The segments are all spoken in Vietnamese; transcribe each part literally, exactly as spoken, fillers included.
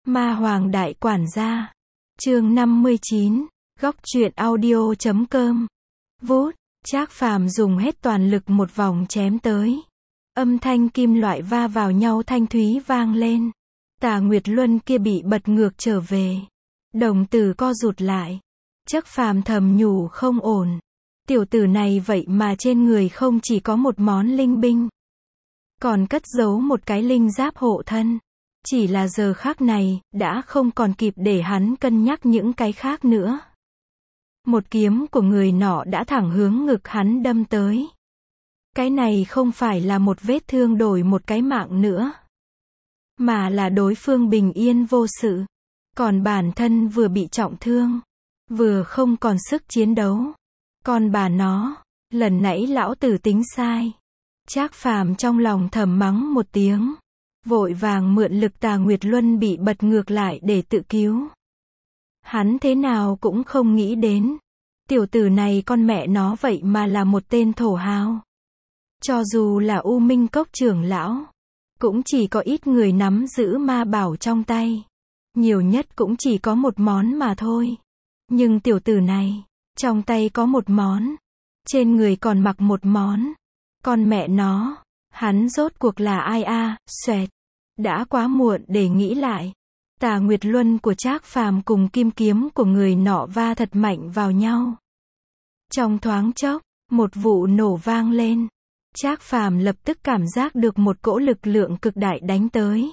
Ma Hoàng Đại Quản Gia. Chương năm mươi chín. Góc truyện audio chấm com. Vút, Trác Phàm dùng hết toàn lực một vòng chém tới. Âm thanh kim loại va vào nhau thanh thúy vang lên. Tà Nguyệt Luân kia bị bật ngược trở về. Đồng tử co rụt lại. Trác Phàm thầm nhủ không ổn. Tiểu tử này vậy mà trên người không chỉ có một món linh binh, còn cất giấu một cái linh giáp hộ thân. Chỉ là giờ khắc này, đã không còn kịp để hắn cân nhắc những cái khác nữa. Một kiếm của người nọ đã thẳng hướng ngực hắn đâm tới. Cái này không phải là một vết thương đổi một cái mạng nữa, mà là đối phương bình yên vô sự. Còn bản thân vừa bị trọng thương, vừa không còn sức chiến đấu. Còn bà nó, lần nãy lão tử tính sai. Trác Phàm trong lòng thầm mắng một tiếng, vội vàng mượn lực Tà Nguyệt Luân bị bật ngược lại để tự cứu. Hắn thế nào cũng không nghĩ đến, tiểu tử này con mẹ nó vậy mà là một tên thổ hào. Cho dù là U Minh Cốc trưởng lão, cũng chỉ có ít người nắm giữ ma bảo trong tay. Nhiều nhất cũng chỉ có một món mà thôi. Nhưng tiểu tử này, trong tay có một món, trên người còn mặc một món. Con mẹ nó, hắn rốt cuộc là ai a? À? Xoẹt. Đã quá muộn để nghĩ lại. Tà Nguyệt Luân của Trác Phàm cùng kim kiếm của người nọ va thật mạnh vào nhau. Trong thoáng chốc, một vụ nổ vang lên. Trác Phàm lập tức cảm giác được một cỗ lực lượng cực đại đánh tới.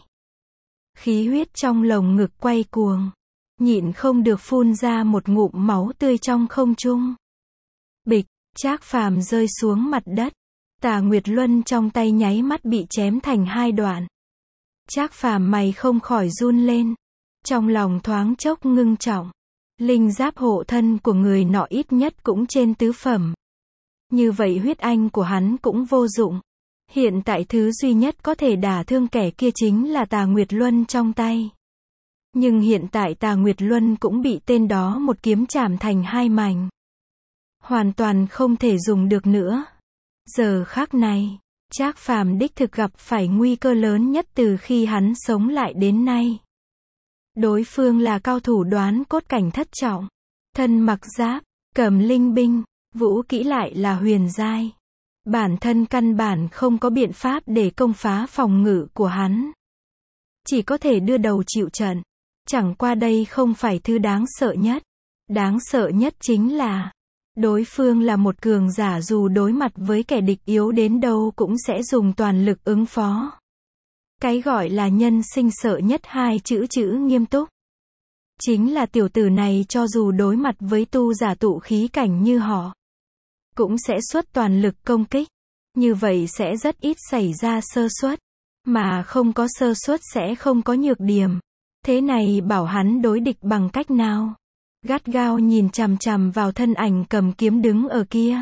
Khí huyết trong lồng ngực quay cuồng, nhịn không được phun ra một ngụm máu tươi trong không trung. Bịch, Trác Phàm rơi xuống mặt đất. Tà Nguyệt Luân trong tay nháy mắt bị chém thành hai đoạn. Trác Phàm mày không khỏi run lên. Trong lòng thoáng chốc ngưng trọng. Linh giáp hộ thân của người nọ ít nhất cũng trên tứ phẩm. Như vậy huyết anh của hắn cũng vô dụng. Hiện tại thứ duy nhất có thể đả thương kẻ kia chính là Tà Nguyệt Luân trong tay. Nhưng hiện tại Tà Nguyệt Luân cũng bị tên đó một kiếm chảm thành hai mảnh. Hoàn toàn không thể dùng được nữa. Giờ khắc này, Trác Phàm đích thực gặp phải nguy cơ lớn nhất từ khi hắn sống lại đến nay. Đối phương là cao thủ đoán cốt cảnh thất trọng, thân mặc giáp, cầm linh binh, vũ kỹ lại là huyền giai. Bản thân căn bản không có biện pháp để công phá phòng ngự của hắn. Chỉ có thể đưa đầu chịu trận. Chẳng qua đây không phải thứ đáng sợ nhất. Đáng sợ nhất chính là đối phương là một cường giả, dù đối mặt với kẻ địch yếu đến đâu cũng sẽ dùng toàn lực ứng phó. Cái gọi là nhân sinh sợ nhất hai chữ chữ nghiêm túc. Chính là tiểu tử này cho dù đối mặt với tu giả tụ khí cảnh như họ, cũng sẽ xuất toàn lực công kích. Như vậy sẽ rất ít xảy ra sơ suất. Mà không có sơ suất sẽ không có nhược điểm. Thế này bảo hắn đối địch bằng cách nào? Gắt gao nhìn chằm chằm vào thân ảnh cầm kiếm đứng ở kia.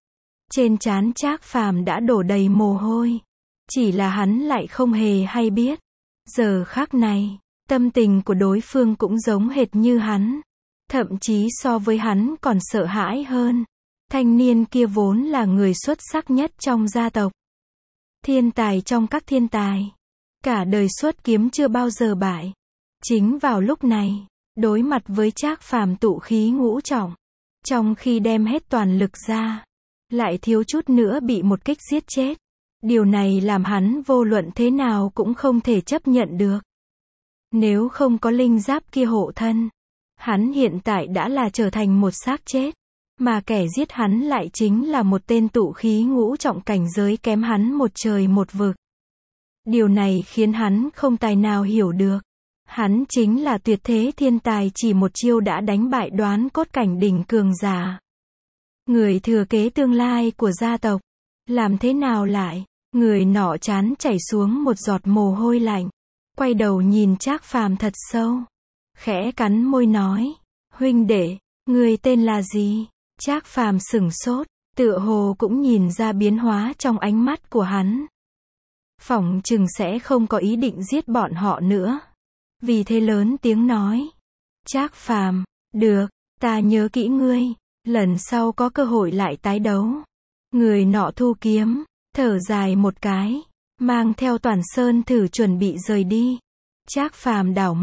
Trên trán Trác Phàm đã đổ đầy mồ hôi. Chỉ là hắn lại không hề hay biết. Giờ khắc này, tâm tình của đối phương cũng giống hệt như hắn. Thậm chí so với hắn còn sợ hãi hơn. Thanh niên kia vốn là người xuất sắc nhất trong gia tộc. Thiên tài trong các thiên tài. Cả đời xuất kiếm chưa bao giờ bại. Chính vào lúc này, đối mặt với Trác Phàm tụ khí ngũ trọng, trong khi đem hết toàn lực ra, lại thiếu chút nữa bị một kích giết chết. Điều này làm hắn vô luận thế nào cũng không thể chấp nhận được. Nếu không có linh giáp kia hộ thân, hắn hiện tại đã là trở thành một xác chết. Mà kẻ giết hắn lại chính là một tên tụ khí ngũ trọng cảnh giới kém hắn một trời một vực. Điều này khiến hắn không tài nào hiểu được. Hắn chính là tuyệt thế thiên tài, chỉ một chiêu đã đánh bại đoán cốt cảnh đỉnh cường giả. Người thừa kế tương lai của gia tộc. Làm thế nào lại? Người nọ trán chảy xuống một giọt mồ hôi lạnh. Quay đầu nhìn Trác Phàm thật sâu. Khẽ cắn môi nói. Huynh đệ, người tên là gì? Trác Phàm sửng sốt, tựa hồ cũng nhìn ra biến hóa trong ánh mắt của hắn. Phỏng chừng sẽ không có ý định giết bọn họ nữa. Vì thế lớn tiếng nói. Trác Phàm, được, ta nhớ kỹ ngươi, lần sau có cơ hội lại tái đấu. Người nọ thu kiếm, thở dài một cái, mang theo Toàn Sơn Thử chuẩn bị rời đi. Trác Phàm đảo mắt,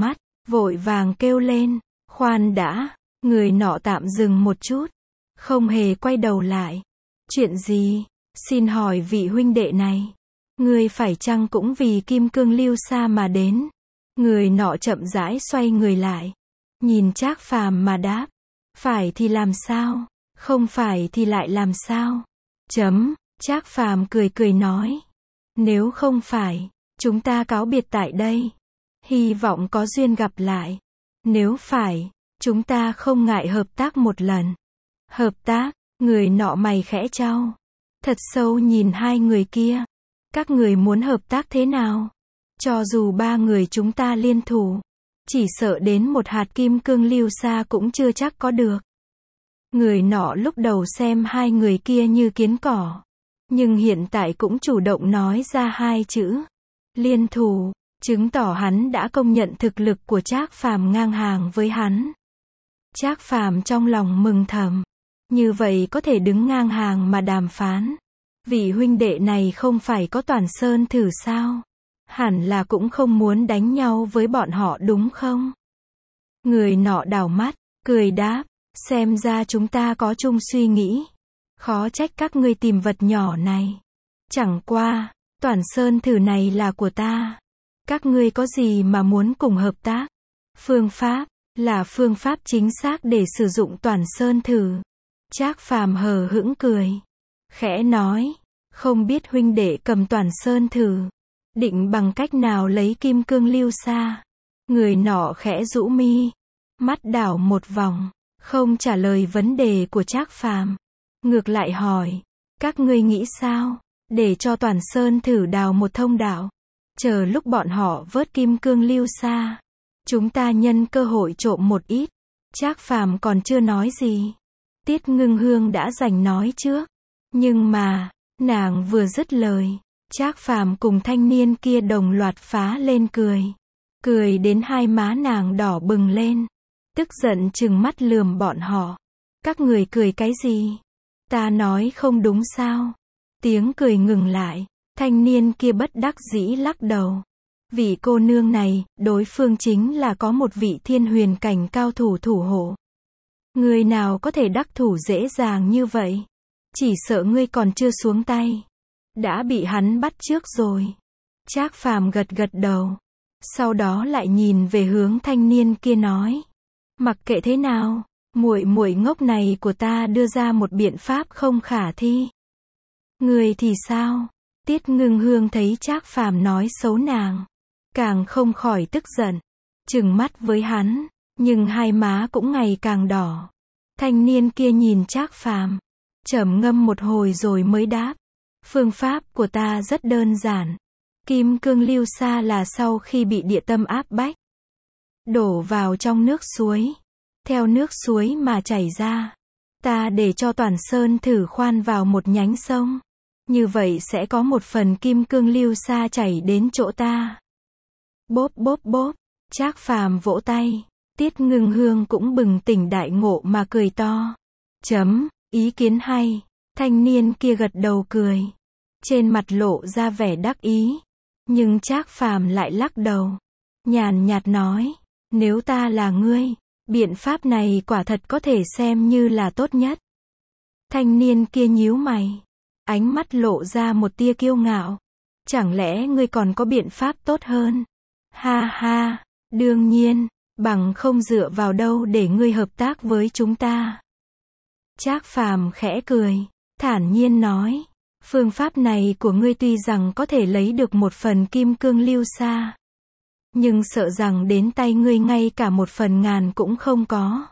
vội vàng kêu lên, khoan đã, người nọ tạm dừng một chút, không hề quay đầu lại. Chuyện gì? Xin hỏi vị huynh đệ này, người phải chăng cũng vì kim cương lưu sa mà đến? Người nọ chậm rãi xoay người lại, nhìn Trác Phàm mà đáp, phải thì làm sao, không phải thì lại làm sao? Chấm, Trác Phàm cười cười nói, nếu không phải, chúng ta cáo biệt tại đây, hy vọng có duyên gặp lại. Nếu phải, chúng ta không ngại hợp tác một lần. Hợp tác? Người nọ mày khẽ chau, thật sâu nhìn hai người kia. Các người muốn hợp tác thế nào? Cho dù ba người chúng ta liên thủ, chỉ sợ đến một hạt kim cương lưu sa cũng chưa chắc có được. Người nọ lúc đầu xem hai người kia như kiến cỏ, nhưng hiện tại cũng chủ động nói ra hai chữ liên thủ, chứng tỏ hắn đã công nhận thực lực của Trác Phàm ngang hàng với hắn. Trác Phàm trong lòng mừng thầm, như vậy có thể đứng ngang hàng mà đàm phán. Vị huynh đệ này không phải có Toàn Sơn Thử sao? Hẳn là cũng không muốn đánh nhau với bọn họ đúng không? Người nọ đảo mắt, cười đáp, xem ra chúng ta có chung suy nghĩ. Khó trách các ngươi tìm vật nhỏ này. Chẳng qua, Toàn Sơn Thử này là của ta. Các ngươi có gì mà muốn cùng hợp tác? Phương pháp, là phương pháp chính xác để sử dụng Toàn Sơn Thử. Trác Phàm hờ hững cười, khẽ nói, không biết huynh đệ cầm Toàn Sơn Thử, định bằng cách nào lấy kim cương lưu sa? Người nọ khẽ rũ mi, mắt đảo một vòng, không trả lời vấn đề của Trác Phàm, ngược lại hỏi, các ngươi nghĩ sao? Để cho Toàn Sơn Thử đào một thông đạo, chờ lúc bọn họ vớt kim cương lưu sa, chúng ta nhân cơ hội trộm một ít. Trác Phàm còn chưa nói gì, Tiết Ngưng Hương đã giành nói trước. Nhưng mà, nàng vừa dứt lời, Trác Phàm cùng thanh niên kia đồng loạt phá lên cười. Cười đến hai má nàng đỏ bừng lên, tức giận trừng mắt lườm bọn họ. Các người cười cái gì? Ta nói không đúng sao? Tiếng cười ngừng lại, thanh niên kia bất đắc dĩ lắc đầu. Vị cô nương này, đối phương chính là có một vị thiên huyền cảnh cao thủ thủ hộ. Người nào có thể đắc thủ dễ dàng như vậy? Chỉ sợ ngươi còn chưa xuống tay, đã bị hắn bắt trước rồi. Trác Phàm gật gật đầu, sau đó lại nhìn về hướng thanh niên kia nói, mặc kệ thế nào, muội muội ngốc này của ta đưa ra một biện pháp không khả thi. Người thì sao? Tiết Ngưng Hương thấy Trác Phàm nói xấu nàng, càng không khỏi tức giận, trừng mắt với hắn, nhưng hai má cũng ngày càng đỏ. Thanh niên kia nhìn Trác Phàm, trầm ngâm một hồi rồi mới đáp, phương pháp của ta rất đơn giản. Kim cương lưu sa là sau khi bị địa tâm áp bách, đổ vào trong nước suối, theo nước suối mà chảy ra. Ta để cho Toàn Sơn Thử khoan vào một nhánh sông, như vậy sẽ có một phần kim cương lưu sa chảy đến chỗ ta. Bốp bốp bốp, Trác Phàm vỗ tay, Tiết Ngưng Hương cũng bừng tỉnh đại ngộ mà cười to. Chấm, ý kiến hay. Thanh niên kia gật đầu cười, trên mặt lộ ra vẻ đắc ý. Nhưng Trác Phàm lại lắc đầu, nhàn nhạt nói, nếu ta là ngươi, biện pháp này quả thật có thể xem như là tốt nhất. Thanh niên kia nhíu mày, ánh mắt lộ ra một tia kiêu ngạo. Chẳng lẽ ngươi còn có biện pháp tốt hơn? Ha ha, đương nhiên, bằng không dựa vào đâu để ngươi hợp tác với chúng ta. Trác Phàm khẽ cười, thản nhiên nói, phương pháp này của ngươi tuy rằng có thể lấy được một phần kim cương lưu sa, nhưng sợ rằng đến tay ngươi ngay cả một phần ngàn cũng không có.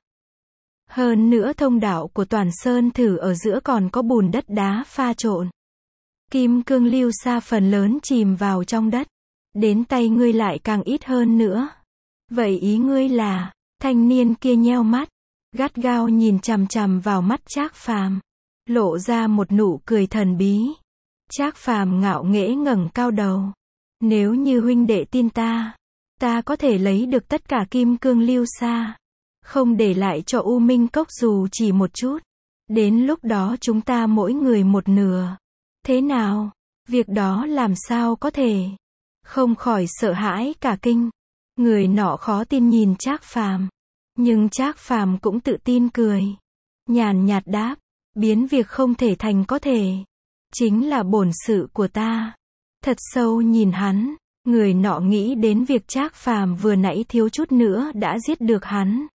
Hơn nữa thông đạo của Toàn Sơn Thử ở giữa còn có bùn đất đá pha trộn. Kim cương lưu sa phần lớn chìm vào trong đất, đến tay ngươi lại càng ít hơn nữa. Vậy ý ngươi là? Thanh niên kia nheo mắt, gắt gao nhìn chằm chằm vào mắt Trác Phàm, lộ ra một nụ cười thần bí. Trác Phàm ngạo nghễ ngẩng cao đầu, nếu như huynh đệ tin ta, ta có thể lấy được tất cả kim cương lưu sa, không để lại cho U Minh Cốc dù chỉ một chút. Đến lúc đó chúng ta mỗi người một nửa. Thế nào? Việc đó làm sao có thể? Không khỏi sợ hãi cả kinh. Người nọ khó tin nhìn Trác Phàm, nhưng Trác Phàm cũng tự tin cười, nhàn nhạt đáp, biến việc không thể thành có thể, chính là bổn sự của ta. Thật sâu nhìn hắn, người nọ nghĩ đến việc Trác Phàm vừa nãy thiếu chút nữa đã giết được hắn.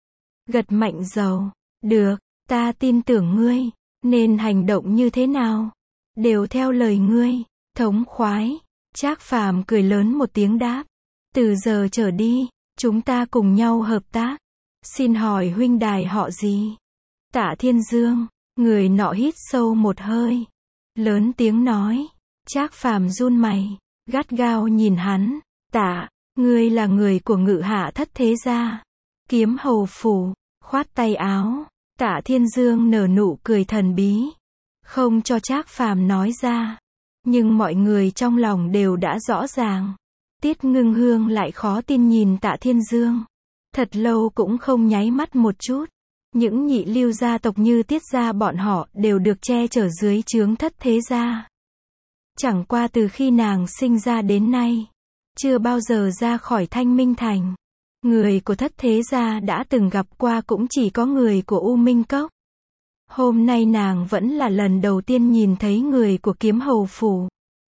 Gật mạnh đầu, được, ta tin tưởng ngươi, nên hành động như thế nào, đều theo lời ngươi, thống khoái. Trác Phàm cười lớn một tiếng đáp, từ giờ trở đi, chúng ta cùng nhau hợp tác. Xin hỏi huynh đài họ gì? Tạ Thiên Dương. Người nọ hít sâu một hơi, lớn tiếng nói. Trác Phàm run mày, gắt gao nhìn hắn. Tạ, ngươi là người của Ngự Hạ Thất thế gia, Kiếm Hầu phủ. Khoát tay áo, Tạ Thiên Dương nở nụ cười thần bí, không cho Trác Phàm nói ra. Nhưng mọi người trong lòng đều đã rõ ràng. Tiết Ngưng Hương lại khó tin nhìn Tạ Thiên Dương, thật lâu cũng không nháy mắt một chút. Những nhị lưu gia tộc như Tiết gia bọn họ đều được che chở dưới trướng Thất thế gia. Chẳng qua từ khi nàng sinh ra đến nay, chưa bao giờ ra khỏi Thanh Minh Thành. Người của Thất thế gia đã từng gặp qua cũng chỉ có người của U Minh Cốc. Hôm nay nàng vẫn là lần đầu tiên nhìn thấy người của Kiếm Hầu phủ.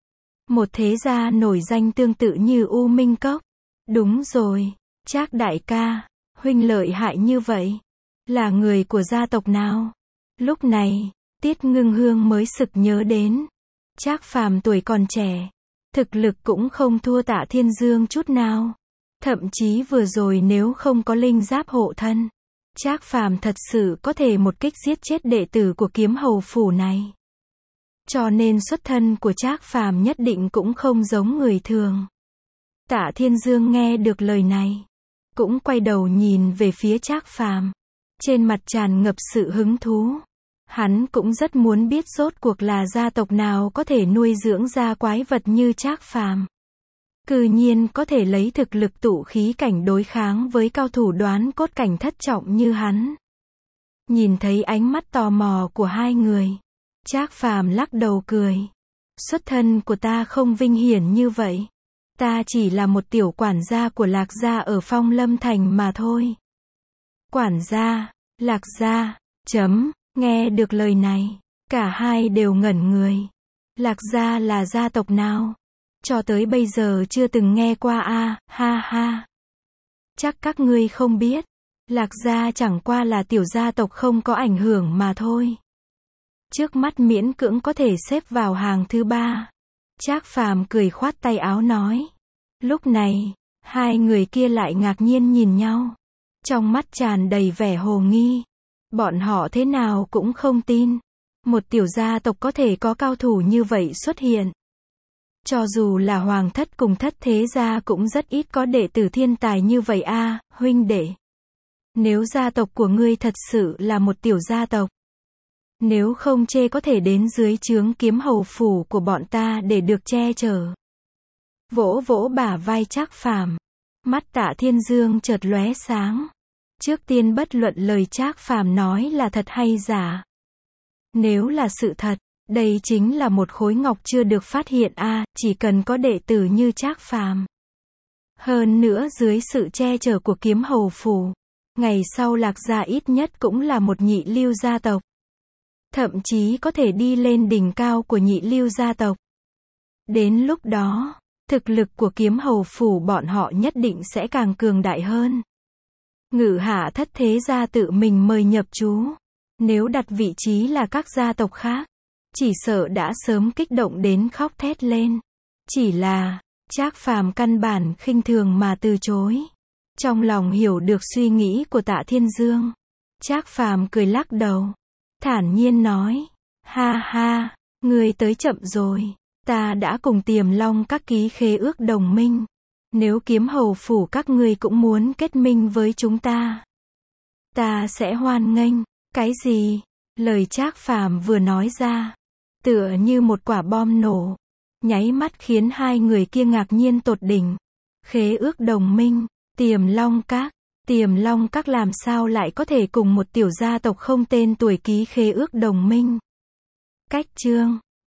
Một thế gia nổi danh tương tự như U Minh Cốc. Đúng rồi, Trác đại ca, huynh lợi hại như vậy, là người của gia tộc nào? Lúc này, Tiết Ngưng Hương mới sực nhớ đến. Trác Phàm tuổi còn trẻ, thực lực cũng không thua Tạ Thiên Dương chút nào. Thậm chí vừa rồi nếu không có linh giáp hộ thân, Trác Phàm thật sự có thể một kích giết chết đệ tử của Kiếm Hầu phủ này. Cho nên xuất thân của Trác Phàm nhất định cũng không giống người thường. Tạ Thiên Dương nghe được lời này, cũng quay đầu nhìn về phía Trác Phàm, trên mặt tràn ngập sự hứng thú. Hắn cũng rất muốn biết rốt cuộc là gia tộc nào có thể nuôi dưỡng ra quái vật như Trác Phàm. Cư nhiên có thể lấy thực lực tụ khí cảnh đối kháng với cao thủ đoán cốt cảnh thất trọng như hắn. Nhìn thấy ánh mắt tò mò của hai người, Trác Phàm lắc đầu cười. Xuất thân của ta không vinh hiển như vậy. Ta chỉ là một tiểu quản gia của Lạc gia ở Phong Lâm Thành mà thôi. Quản gia, Lạc gia, chấm, nghe được lời này, cả hai đều ngẩn người. Lạc gia là gia tộc nào? Cho tới bây giờ chưa từng nghe qua a, à, ha ha. Chắc các ngươi không biết, Lạc gia chẳng qua là tiểu gia tộc không có ảnh hưởng mà thôi. Trước mắt miễn cưỡng có thể xếp vào hàng thứ ba. Trác Phàm cười khoát tay áo nói. Lúc này, hai người kia lại ngạc nhiên nhìn nhau, trong mắt tràn đầy vẻ hồ nghi. Bọn họ thế nào cũng không tin, một tiểu gia tộc có thể có cao thủ như vậy xuất hiện. Cho dù là Hoàng thất cùng Thất thế gia cũng rất ít có đệ tử thiên tài như vậy a, à, huynh đệ. Nếu gia tộc của ngươi thật sự là một tiểu gia tộc, nếu không chê có thể đến dưới trướng Kiếm Hầu phủ của bọn ta để được che chở. Vỗ vỗ bả vai Trác Phàm, mắt Tạ Thiên Dương chợt lóe sáng. Trước tiên bất luận lời Trác Phàm nói là thật hay giả. Nếu là sự thật, đây chính là một khối ngọc chưa được phát hiện a, à, chỉ cần có đệ tử như Trác Phàm. Hơn nữa dưới sự che chở của Kiếm Hầu phủ, ngày sau Lạc gia ít nhất cũng là một nhị lưu gia tộc. Thậm chí có thể đi lên đỉnh cao của nhị lưu gia tộc. Đến lúc đó, thực lực của Kiếm Hầu phủ bọn họ nhất định sẽ càng cường đại hơn. Ngự Hạ Thất thế gia tự mình mời nhập chú. Nếu đặt vị trí là các gia tộc khác, chỉ sợ đã sớm kích động đến khóc thét lên. Chỉ là, Trác Phàm căn bản khinh thường mà từ chối. Trong lòng hiểu được suy nghĩ của Tạ Thiên Dương, Trác Phàm cười lắc đầu, thản nhiên nói. Ha ha, ngươi tới chậm rồi. Ta đã cùng Tiềm Long các ký khế ước đồng minh. Nếu Kiếm Hầu phủ các ngươi cũng muốn kết minh với chúng ta, ta sẽ hoan nghênh. Cái gì? Lời Trác Phàm vừa nói ra, tựa như một quả bom nổ, nháy mắt khiến hai người kia ngạc nhiên tột đỉnh. Khế ước đồng minh, Tiềm Long các, Tiềm Long các làm sao lại có thể cùng một tiểu gia tộc không tên tuổi ký khế ước đồng minh? Cách chương